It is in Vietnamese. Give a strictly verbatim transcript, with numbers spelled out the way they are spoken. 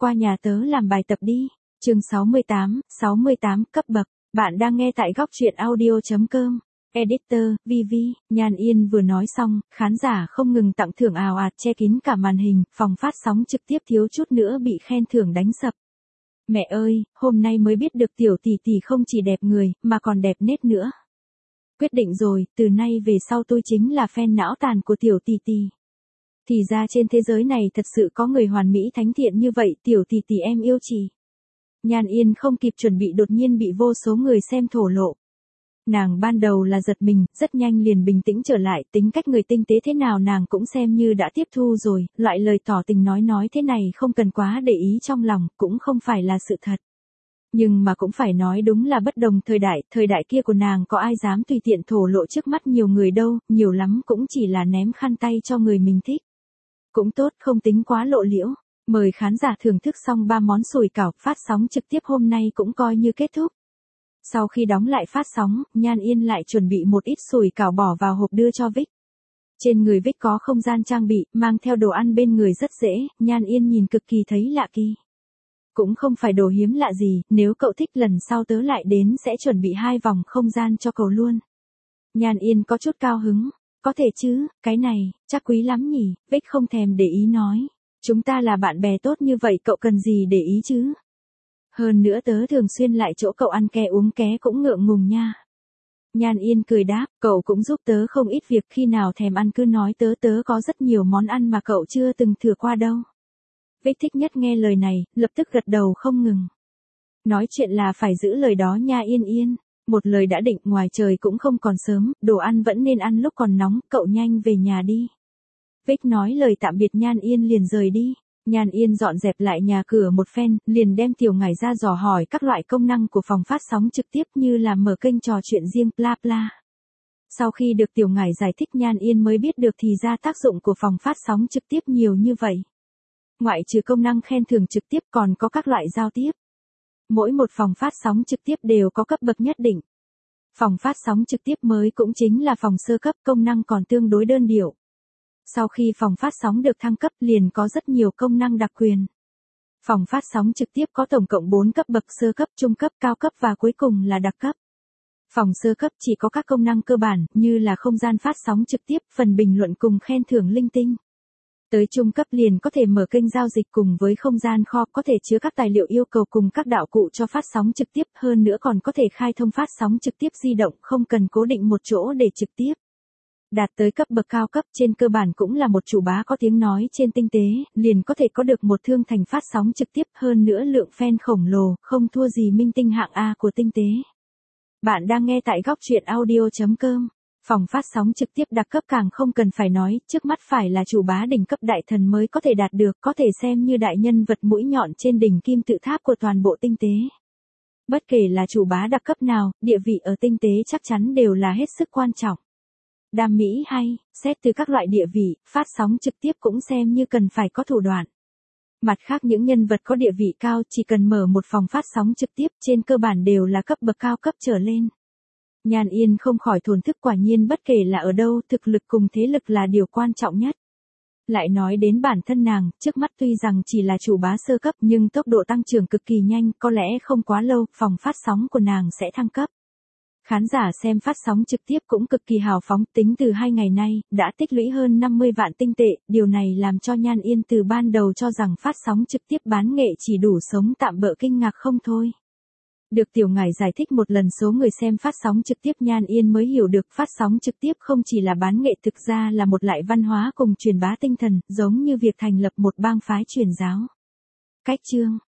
qua nhà tớ làm bài tập đi. Chương sáu mươi tám, sáu mươi tám cấp bậc. Bạn đang nghe tại góc truyện audio chấm com. Editor, vê vê, Nhan Yên vừa nói xong, khán giả không ngừng tặng thưởng ào ạt che kín cả màn hình, phòng phát sóng trực tiếp thiếu chút nữa bị khen thưởng đánh sập. Mẹ ơi, hôm nay mới biết được tiểu tỷ tỷ không chỉ đẹp người, mà còn đẹp nết nữa. Quyết định rồi, từ nay về sau tôi chính là fan não tàn của tiểu tỷ tỷ. Thì ra trên thế giới này thật sự có người hoàn mỹ thánh thiện như vậy, tiểu tỷ tỷ em yêu chị. Nhan Yên không kịp chuẩn bị đột nhiên bị vô số người xem thổ lộ. Nàng ban đầu là giật mình, rất nhanh liền bình tĩnh trở lại, tính cách người tinh tế thế nào nàng cũng xem như đã tiếp thu rồi, loại lời tỏ tình nói nói thế này không cần quá để ý trong lòng, cũng không phải là sự thật. Nhưng mà cũng phải nói đúng là bất đồng thời đại, thời đại kia của nàng có ai dám tùy tiện thổ lộ trước mắt nhiều người đâu, nhiều lắm cũng chỉ là ném khăn tay cho người mình thích. Cũng tốt, không tính quá lộ liễu. Mời khán giả thưởng thức xong ba món sủi cảo, phát sóng trực tiếp hôm nay cũng coi như kết thúc. Sau khi đóng lại phát sóng, Nhan Yên lại chuẩn bị một ít sủi cảo bỏ vào hộp đưa cho Vic. Trên người Vic có không gian trang bị, mang theo đồ ăn bên người rất dễ, Nhan Yên nhìn cực kỳ thấy lạ kỳ. Cũng không phải đồ hiếm lạ gì, nếu cậu thích lần sau tớ lại đến sẽ chuẩn bị hai vòng không gian cho cậu luôn. Nhan Yên có chút cao hứng, có thể chứ, cái này, chắc quý lắm nhỉ, Vic không thèm để ý nói. Chúng ta là bạn bè tốt như vậy cậu cần gì để ý chứ? Hơn nữa tớ thường xuyên lại chỗ cậu ăn ké uống ké cũng ngượng ngùng nha. Nhan Yên cười đáp, cậu cũng giúp tớ không ít việc, khi nào thèm ăn cứ nói tớ tớ có rất nhiều món ăn mà cậu chưa từng thử qua đâu. Vic thích nhất nghe lời này, lập tức gật đầu không ngừng. Nói chuyện là phải giữ lời đó nha Yên Yên. Một lời đã định, ngoài trời cũng không còn sớm, đồ ăn vẫn nên ăn lúc còn nóng, cậu nhanh về nhà đi. Vic nói lời tạm biệt Nhan Yên liền rời đi. Nhan Yên dọn dẹp lại nhà cửa một phen, liền đem Tiểu Ngải ra dò hỏi các loại công năng của phòng phát sóng trực tiếp như là mở kênh trò chuyện riêng bla bla. Sau khi được Tiểu Ngải giải thích Nhan Yên mới biết được thì ra tác dụng của phòng phát sóng trực tiếp nhiều như vậy. Ngoại trừ công năng khen thưởng trực tiếp còn có các loại giao tiếp. Mỗi một phòng phát sóng trực tiếp đều có cấp bậc nhất định. Phòng phát sóng trực tiếp mới cũng chính là phòng sơ cấp, công năng còn tương đối đơn điệu. Sau khi phòng phát sóng được thăng cấp liền có rất nhiều công năng đặc quyền. Phòng phát sóng trực tiếp có tổng cộng bốn cấp bậc: sơ cấp, trung cấp, cao cấp và cuối cùng là đặc cấp. Phòng sơ cấp chỉ có các công năng cơ bản như là không gian phát sóng trực tiếp, phần bình luận cùng khen thưởng linh tinh. Tới trung cấp liền có thể mở kênh giao dịch cùng với không gian kho, có thể chứa các tài liệu yêu cầu cùng các đạo cụ cho phát sóng trực tiếp, hơn nữa còn có thể khai thông phát sóng trực tiếp di động, không cần cố định một chỗ để trực tiếp. Đạt tới cấp bậc cao cấp, trên cơ bản cũng là một chủ bá có tiếng nói trên tinh tế, liền có thể có được một thương thành phát sóng trực tiếp, hơn nữa lượng fan khổng lồ, không thua gì minh tinh hạng A của tinh tế. Bạn đang nghe tại góc truyện audio chấm com. Phòng phát sóng trực tiếp đặc cấp càng không cần phải nói, trước mắt phải là chủ bá đỉnh cấp đại thần mới có thể đạt được, có thể xem như đại nhân vật mũi nhọn trên đỉnh kim tự tháp của toàn bộ tinh tế. Bất kể là chủ bá đặc cấp nào, địa vị ở tinh tế chắc chắn đều là hết sức quan trọng. Đam mỹ hay, xét từ các loại địa vị, phát sóng trực tiếp cũng xem như cần phải có thủ đoạn. Mặt khác những nhân vật có địa vị cao chỉ cần mở một phòng phát sóng trực tiếp trên cơ bản đều là cấp bậc cao cấp trở lên. Nhan Yên không khỏi thổn thức, quả nhiên bất kể là ở đâu, thực lực cùng thế lực là điều quan trọng nhất. Lại nói đến bản thân nàng, trước mắt tuy rằng chỉ là chủ bá sơ cấp nhưng tốc độ tăng trưởng cực kỳ nhanh, có lẽ không quá lâu, phòng phát sóng của nàng sẽ thăng cấp. Khán giả xem phát sóng trực tiếp cũng cực kỳ hào phóng, tính từ hai ngày nay, đã tích lũy hơn năm mươi vạn tinh tệ, điều này làm cho Nhan Yên từ ban đầu cho rằng phát sóng trực tiếp bán nghệ chỉ đủ sống tạm bợ kinh ngạc không thôi. Được Tiểu Ngải giải thích một lần số người xem phát sóng trực tiếp, Nhan Yên mới hiểu được phát sóng trực tiếp không chỉ là bán nghệ, thực ra là một loại văn hóa cùng truyền bá tinh thần, giống như việc thành lập một bang phái truyền giáo. Cách chương,